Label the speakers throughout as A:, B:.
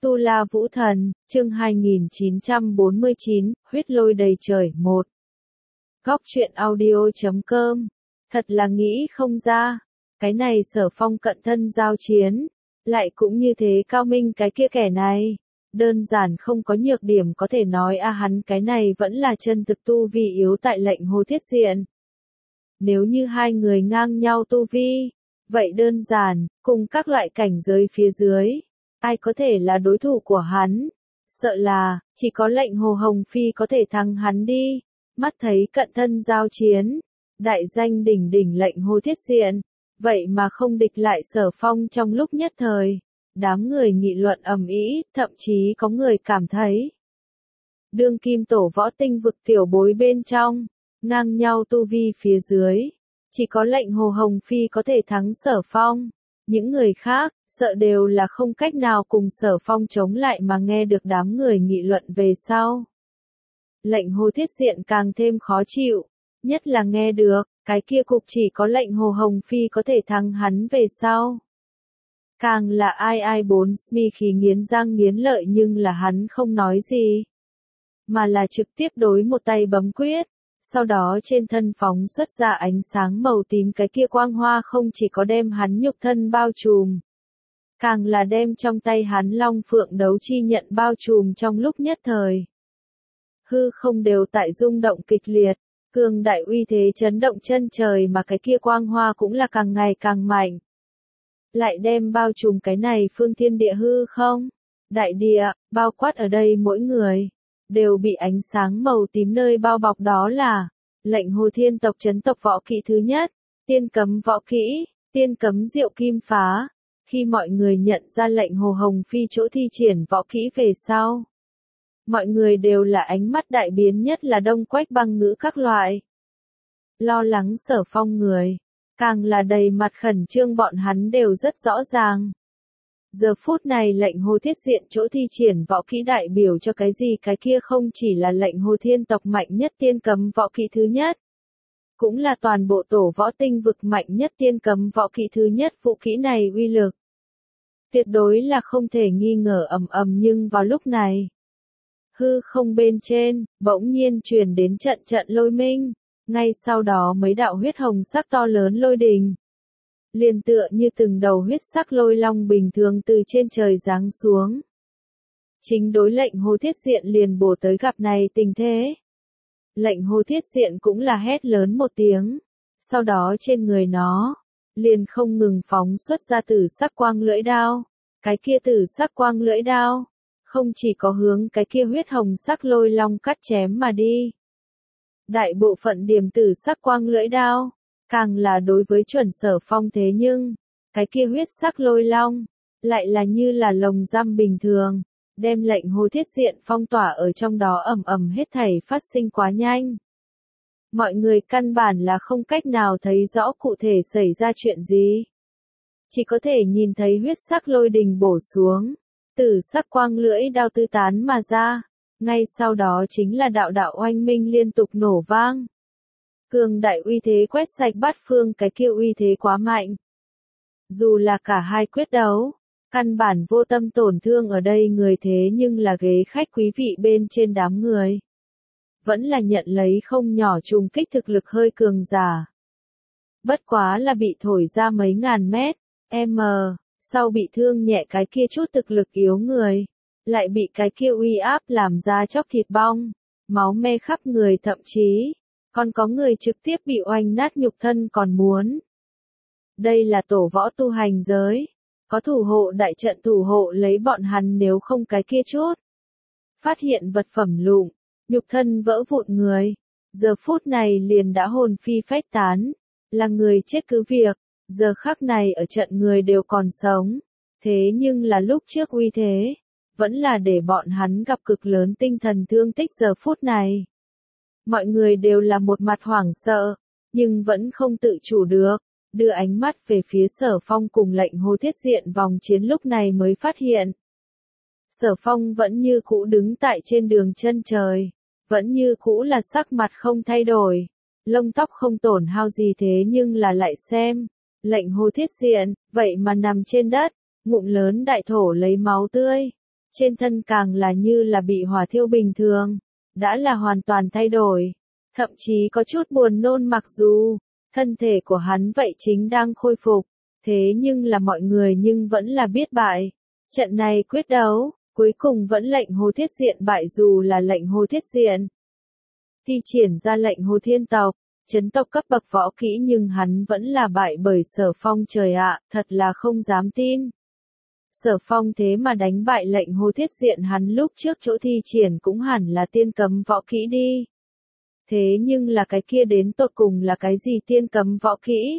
A: Tu La Vũ Thần, chương 2949, huyết lôi đầy trời 1. Góc truyện audio.com. Thật là nghĩ không ra, cái này Sở Phong cận thân giao chiến, lại cũng như thế cao minh cái kia kẻ này. Đơn giản không có nhược điểm có thể nói hắn cái này vẫn là chân thực tu vi yếu tại lệnh Hồ Thiết Diện. Nếu như hai người ngang nhau tu vi, vậy đơn giản, cùng các loại cảnh giới phía dưới, ai có thể là đối thủ của hắn? Sợ là, chỉ có lệnh Hồ Hồng Phi có thể thắng hắn đi. Mắt thấy cận thân giao chiến, đại danh đỉnh đỉnh lệnh Hồ Thiết Diện, vậy mà không địch lại Sở Phong trong lúc nhất thời. Đám người nghị luận ầm ĩ, thậm chí có người cảm thấy đương kim tổ võ tinh vực tiểu bối bên trong, ngang nhau tu vi phía dưới, chỉ có lệnh Hồ Hồng Phi có thể thắng Sở Phong. Những người khác, sợ đều là không cách nào cùng Sở Phong chống lại mà nghe được đám người nghị luận về sau. Lệnh Hồ Thiết Diện càng thêm khó chịu, nhất là nghe được, cái kia cục chỉ có lệnh Hồ Hồng Phi có thể thắng hắn về sau. Càng là ai bốn smi khí nghiến răng nghiến lợi nhưng là hắn không nói gì, mà là trực tiếp đối một tay bấm quyết. Sau đó trên thân phóng xuất ra ánh sáng màu tím, cái kia quang hoa không chỉ có đem hắn nhục thân bao trùm, càng là đem trong tay hắn Long Phượng đấu chi nhận bao trùm trong lúc nhất thời. Hư không đều tại rung động kịch liệt, cường đại uy thế chấn động chân trời mà cái kia quang hoa cũng là càng ngày càng mạnh. Lại đem bao trùm cái này phương thiên địa hư không, đại địa, bao quát ở đây mỗi người, đều bị ánh sáng màu tím nơi bao bọc, đó là lệnh Hồ Thiên tộc chấn tộc võ kỹ thứ nhất, tiên cấm võ kỹ, tiên cấm diệu kim phá. Khi mọi người nhận ra lệnh Hồ Hồng Phi chỗ thi triển võ kỹ về sau, mọi người đều là ánh mắt đại biến, nhất là Đông Quách Băng Ngữ các loại. Lo lắng Sở Phong người, càng là đầy mặt khẩn trương, bọn hắn đều rất rõ ràng. Giờ phút này lệnh Hồ Thiết Diện chỗ thi triển võ kỹ đại biểu cho cái gì? Cái kia không chỉ là lệnh Hồ Thiên tộc mạnh nhất tiên cấm võ kỹ thứ nhất, cũng là toàn bộ tổ võ tinh vực mạnh nhất tiên cấm võ kỹ thứ nhất. Vũ kỹ này uy lực tuyệt đối là không thể nghi ngờ. Nhưng vào lúc này, hư không bên trên bỗng nhiên truyền đến trận trận lôi minh, ngay sau đó mấy đạo huyết hồng sắc to lớn lôi đình, liền tựa như từng đầu huyết sắc lôi long bình thường từ trên trời giáng xuống. Chính đối lệnh Hồ Thiết Diện liền bổ tới, gặp này tình thế, lệnh Hồ Thiết Diện cũng là hét lớn một tiếng, sau đó trên người nó liền không ngừng phóng xuất ra tử sắc quang lưỡi đao. Cái kia tử sắc quang lưỡi đao không chỉ có hướng cái kia huyết hồng sắc lôi long cắt chém mà đi, đại bộ phận điểm tử sắc quang lưỡi đao càng là đối với chuẩn Sở Phong. Thế nhưng cái kia huyết sắc lôi long lại là như là lồng giam bình thường, đem lệnh Hồ Thiết Diện phong tỏa ở trong đó. Hết thảy phát sinh quá nhanh, mọi người căn bản là không cách nào thấy rõ cụ thể xảy ra chuyện gì, chỉ có thể nhìn thấy huyết sắc lôi đình bổ xuống, tử sắc quang lưỡi đao tư tán mà ra, ngay sau đó chính là đạo đạo oanh minh liên tục nổ vang. Cường đại uy thế quét sạch bát phương, cái kia uy thế quá mạnh, dù là cả hai quyết đấu, căn bản vô tâm tổn thương ở đây người. Thế nhưng là ghế khách quý vị bên trên đám người, vẫn là nhận lấy không nhỏ trùng kích, thực lực hơi cường giả. Bất quá là bị thổi ra mấy ngàn mét, sau bị thương nhẹ cái kia chút thực lực yếu người, lại bị cái kia uy áp làm ra chóc thịt bong, máu me khắp người, thậm chí còn có người trực tiếp bị oanh nát nhục thân còn muốn. Đây là tổ võ tu hành giới, có thủ hộ đại trận thủ hộ lấy bọn hắn, nếu không cái kia chút phát hiện vật phẩm lụng, nhục thân vỡ vụn người, giờ phút này liền đã hồn phi phách tán, là người chết cứ việc. Giờ khắc này ở trận người đều còn sống, thế nhưng là lúc trước uy thế vẫn là để bọn hắn gặp cực lớn tinh thần thương tích. Giờ phút này mọi người đều là một mặt hoảng sợ, nhưng vẫn không tự chủ được, đưa ánh mắt về phía Sở Phong cùng lệnh Hồ Thiết Diện vòng chiến. Lúc này mới phát hiện, Sở Phong vẫn như cũ đứng tại trên đường chân trời, vẫn như cũ là sắc mặt không thay đổi, lông tóc không tổn hao gì. Thế nhưng là lại xem lệnh Hồ Thiết Diện, vậy mà nằm trên đất, ngụm lớn đại thổ lấy máu tươi, trên thân càng là như là bị hỏa thiêu bình thường, đã là hoàn toàn thay đổi, thậm chí có chút buồn nôn mặc dù thân thể của hắn vậy chính đang khôi phục, thế nhưng là mọi người nhưng vẫn là biết bại. Trận này quyết đấu, cuối cùng vẫn lệnh Hồ Thiết Diện bại dù là lệnh Hồ Thiết Diện thi triển ra lệnh Hồ Thiên Tộc, chấn tộc cấp bậc võ kỹ nhưng hắn vẫn là bại bởi Sở Phong trời ạ, thật là không dám tin. Sở Phong thế mà đánh bại lệnh Hồ Thiết Diện hắn lúc trước chỗ thi triển cũng hẳn là tiên cấm võ kỹ đi. Thế nhưng là cái kia đến tột cùng là cái gì tiên cấm võ kỹ?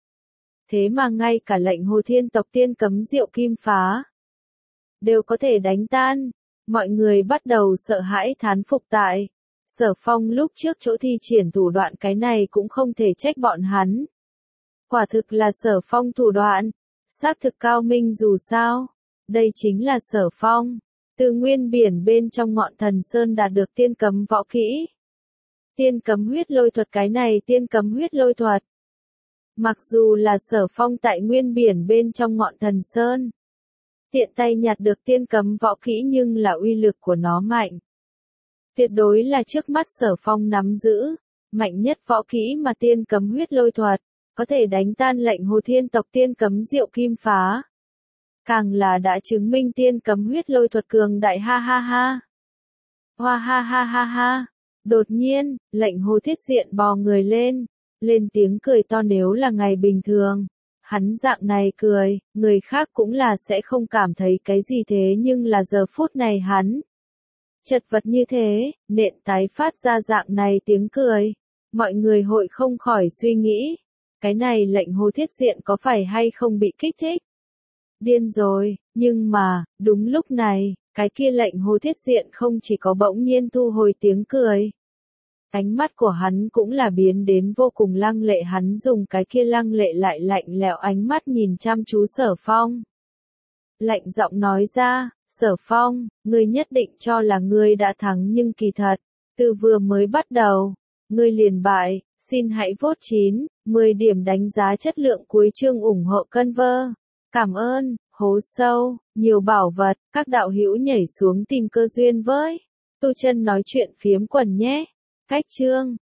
A: Thế mà ngay cả lệnh Hồ Thiên Tộc tiên cấm diệu kim phá đều có thể đánh tan. Mọi người bắt đầu sợ hãi thán phục tại. Sở Phong lúc trước chỗ thi triển thủ đoạn cái này cũng không thể trách bọn hắn. Quả thực là Sở Phong thủ đoạn, xác thực cao minh dù sao. Đây chính là Sở Phong, từ nguyên biển bên trong ngọn thần sơn đạt được tiên cấm võ kỹ. Tiên cấm huyết lôi thuật cái này tiên cấm huyết lôi thuật. Mặc dù là Sở Phong tại nguyên biển bên trong ngọn thần sơn, tiện tay nhặt được tiên cấm võ kỹ nhưng là uy lực của nó mạnh. Tuyệt đối là trước mắt Sở Phong nắm giữ, mạnh nhất võ kỹ mà tiên cấm huyết lôi thuật, có thể đánh tan lệnh Hồ Thiên Tộc tiên cấm diệu kim phá. Càng là đã chứng minh tiên cấm huyết lôi thuật cường đại ha ha ha. Hoa ha ha ha ha. Đột nhiên, lệnh Hồ Thiết Diện bò người lên tiếng cười to nếu là ngày bình thường. Hắn dạng này cười, người khác cũng là sẽ không cảm thấy cái gì thế nhưng là giờ phút này hắn chật vật như thế, nện tái phát ra dạng này tiếng cười. Mọi người hội không khỏi suy nghĩ, cái này lệnh Hồ Thiết Diện có phải hay không bị kích thích? Điên rồi, nhưng mà, đúng lúc này, cái kia lệnh Hồ Thiết Diện không chỉ có bỗng nhiên thu hồi tiếng cười. Ánh mắt của hắn cũng là biến đến vô cùng lăng lệ hắn dùng cái kia lăng lệ lại lạnh lẽo ánh mắt nhìn chăm chú Sở Phong. Lạnh giọng nói ra, Sở Phong, ngươi nhất định cho là ngươi đã thắng nhưng kỳ thật, từ vừa mới bắt đầu, ngươi liền bại, xin hãy vote 9, 10 điểm đánh giá chất lượng cuối chương ủng hộ cân vơ. Cảm ơn, hố sâu, nhiều bảo vật, các đạo hữu nhảy xuống tìm cơ duyên với. Tu Chân nói chuyện phiếm quần nhé. Cách chương